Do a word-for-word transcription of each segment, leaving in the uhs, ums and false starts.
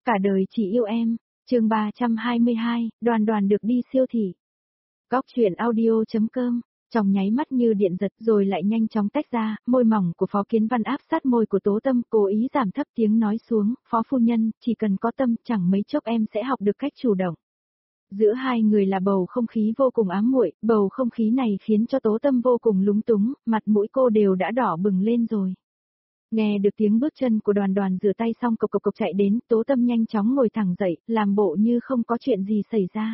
Cả đời chỉ yêu em, chương ba trăm hai mươi hai, Đoàn Đoàn được đi siêu thị. Góc truyện audio.com, trong nháy mắt như điện giật rồi lại nhanh chóng tách ra, môi mỏng của Phó Kiến Văn áp sát môi của Tố Tâm, cố ý giảm thấp tiếng nói xuống, Phó phu nhân, chỉ cần có tâm, chẳng mấy chốc em sẽ học được cách chủ động. Giữa hai người là bầu không khí vô cùng ám muội, bầu không khí này khiến cho Tố Tâm vô cùng lúng túng, mặt mũi cô đều đã đỏ bừng lên rồi. Nghe được tiếng bước chân của Đoàn Đoàn rửa tay xong cộc cộc cộc chạy đến, Tố Tâm nhanh chóng ngồi thẳng dậy, làm bộ như không có chuyện gì xảy ra.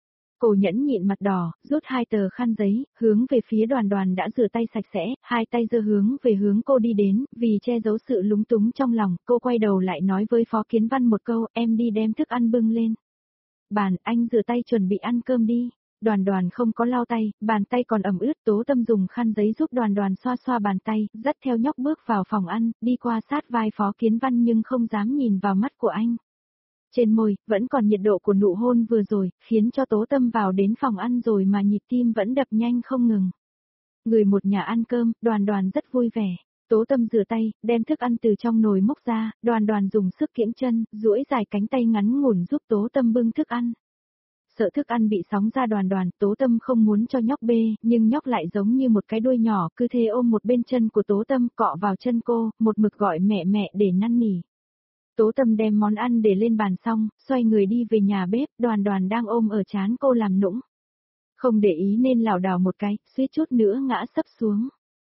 Cô nhẫn nhịn mặt đỏ, rút hai tờ khăn giấy, hướng về phía Đoàn Đoàn đã rửa tay sạch sẽ, hai tay giơ hướng về hướng cô đi đến, vì che giấu sự lúng túng trong lòng, cô quay đầu lại nói với Phó Kiến Văn một câu, em đi đem thức ăn bưng lên. Bàn, anh rửa tay chuẩn bị ăn cơm đi. Đoàn Đoàn không có lau tay, bàn tay còn ẩm ướt, Tố Tâm dùng khăn giấy giúp Đoàn Đoàn xoa xoa bàn tay, dắt theo nhóc bước vào phòng ăn, đi qua sát vai Phó Kiến Văn nhưng không dám nhìn vào mắt của anh. Trên môi, vẫn còn nhiệt độ của nụ hôn vừa rồi, khiến cho Tố Tâm vào đến phòng ăn rồi mà nhịp tim vẫn đập nhanh không ngừng. Người một nhà ăn cơm, Đoàn Đoàn rất vui vẻ. Tố Tâm rửa tay, đem thức ăn từ trong nồi múc ra, Đoàn Đoàn dùng sức kiễng chân, duỗi dài cánh tay ngắn ngủn giúp Tố Tâm bưng thức ăn. Sợ thức ăn bị sóng ra Đoàn Đoàn, Tố Tâm không muốn cho nhóc bê, nhưng nhóc lại giống như một cái đuôi nhỏ, cứ thế ôm một bên chân của Tố Tâm cọ vào chân cô, một mực gọi mẹ mẹ để năn nỉ. Tố Tâm đem món ăn để lên bàn xong, xoay người đi về nhà bếp, Đoàn Đoàn đang ôm ở trán cô làm nũng. Không để ý nên lảo đảo một cái, suýt chút nữa ngã sấp xuống.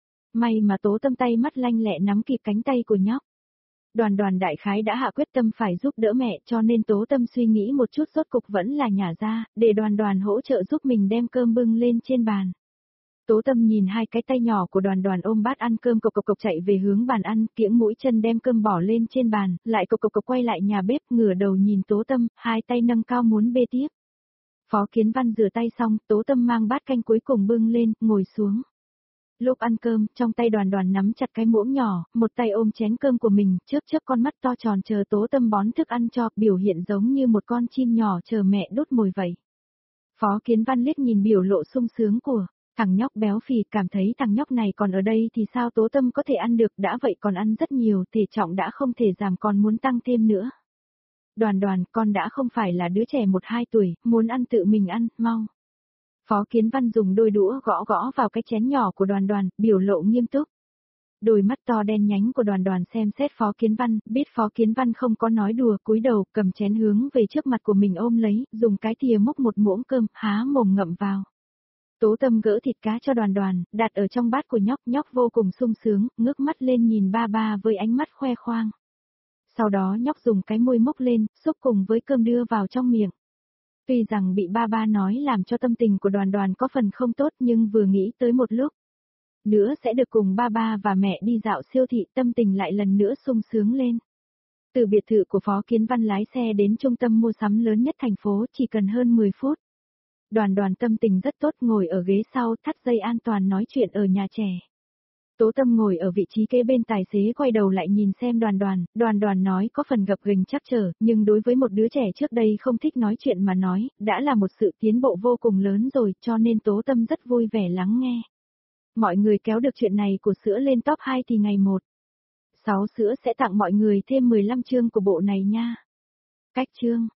May mà Tố Tâm tay mắt lanh lẹ nắm kịp cánh tay của nhóc. Đoàn Đoàn đại khái đã hạ quyết tâm phải giúp đỡ mẹ cho nên Tố Tâm suy nghĩ một chút rốt cục vẫn là nhả ra, để Đoàn Đoàn hỗ trợ giúp mình đem cơm bưng lên trên bàn. Tố Tâm nhìn hai cái tay nhỏ của Đoàn Đoàn ôm bát ăn cơm cộc cộc cộc chạy về hướng bàn ăn, kiễng mũi chân đem cơm bỏ lên trên bàn, lại cộc cộc cộc quay lại nhà bếp, ngửa đầu nhìn Tố Tâm, hai tay nâng cao muốn bê tiếp. Phó Kiến Văn rửa tay xong, Tố Tâm mang bát canh cuối cùng bưng lên, ngồi xuống. Lúc ăn cơm, trong tay Đoàn Đoàn nắm chặt cái muỗng nhỏ, một tay ôm chén cơm của mình, chớp chớp con mắt to tròn chờ Tố Tâm bón thức ăn cho, biểu hiện giống như một con chim nhỏ chờ mẹ đốt mồi vậy. Phó Kiến Văn liếc nhìn biểu lộ sung sướng của thằng nhóc béo phì, cảm thấy thằng nhóc này còn ở đây thì sao Tố Tâm có thể ăn được, đã vậy còn ăn rất nhiều, thể trọng đã không thể giảm còn muốn tăng thêm nữa. Đoàn Đoàn, con đã không phải là đứa trẻ một hai tuổi, muốn ăn tự mình ăn, mau. Phó Kiến Văn dùng đôi đũa gõ gõ vào cái chén nhỏ của Đoàn Đoàn, biểu lộ nghiêm túc. Đôi mắt to đen nhánh của Đoàn Đoàn xem xét Phó Kiến Văn, biết Phó Kiến Văn không có nói đùa, cúi đầu, cầm chén hướng về trước mặt của mình ôm lấy, dùng cái thìa múc một muỗng cơm, há mồm ngậm vào. Tố Tâm gỡ thịt cá cho Đoàn Đoàn, đặt ở trong bát của nhóc, nhóc vô cùng sung sướng, ngước mắt lên nhìn ba ba với ánh mắt khoe khoang. Sau đó nhóc dùng cái môi mốc lên, xúc cùng với cơm đưa vào trong miệng. Tuy rằng bị ba ba nói làm cho tâm tình của Đoàn Đoàn có phần không tốt nhưng vừa nghĩ tới một lúc nữa sẽ được cùng ba ba và mẹ đi dạo siêu thị, tâm tình lại lần nữa sung sướng lên. Từ biệt thự của Phó Kiến Văn lái xe đến trung tâm mua sắm lớn nhất thành phố chỉ cần hơn mười phút. Đoàn Đoàn tâm tình rất tốt, ngồi ở ghế sau, thắt dây an toàn nói chuyện ở nhà trẻ. Tố Tâm ngồi ở vị trí kế bên tài xế quay đầu lại nhìn xem Đoàn Đoàn, Đoàn Đoàn nói có phần gập ghềnh trắc trở, nhưng đối với một đứa trẻ trước đây không thích nói chuyện mà nói, đã là một sự tiến bộ vô cùng lớn rồi, cho nên Tố Tâm rất vui vẻ lắng nghe. Mọi người kéo được chuyện này của sữa lên top hai thì ngày một. sáu sữa sẽ tặng mọi người thêm mười lăm chương của bộ này nha. Cách chương.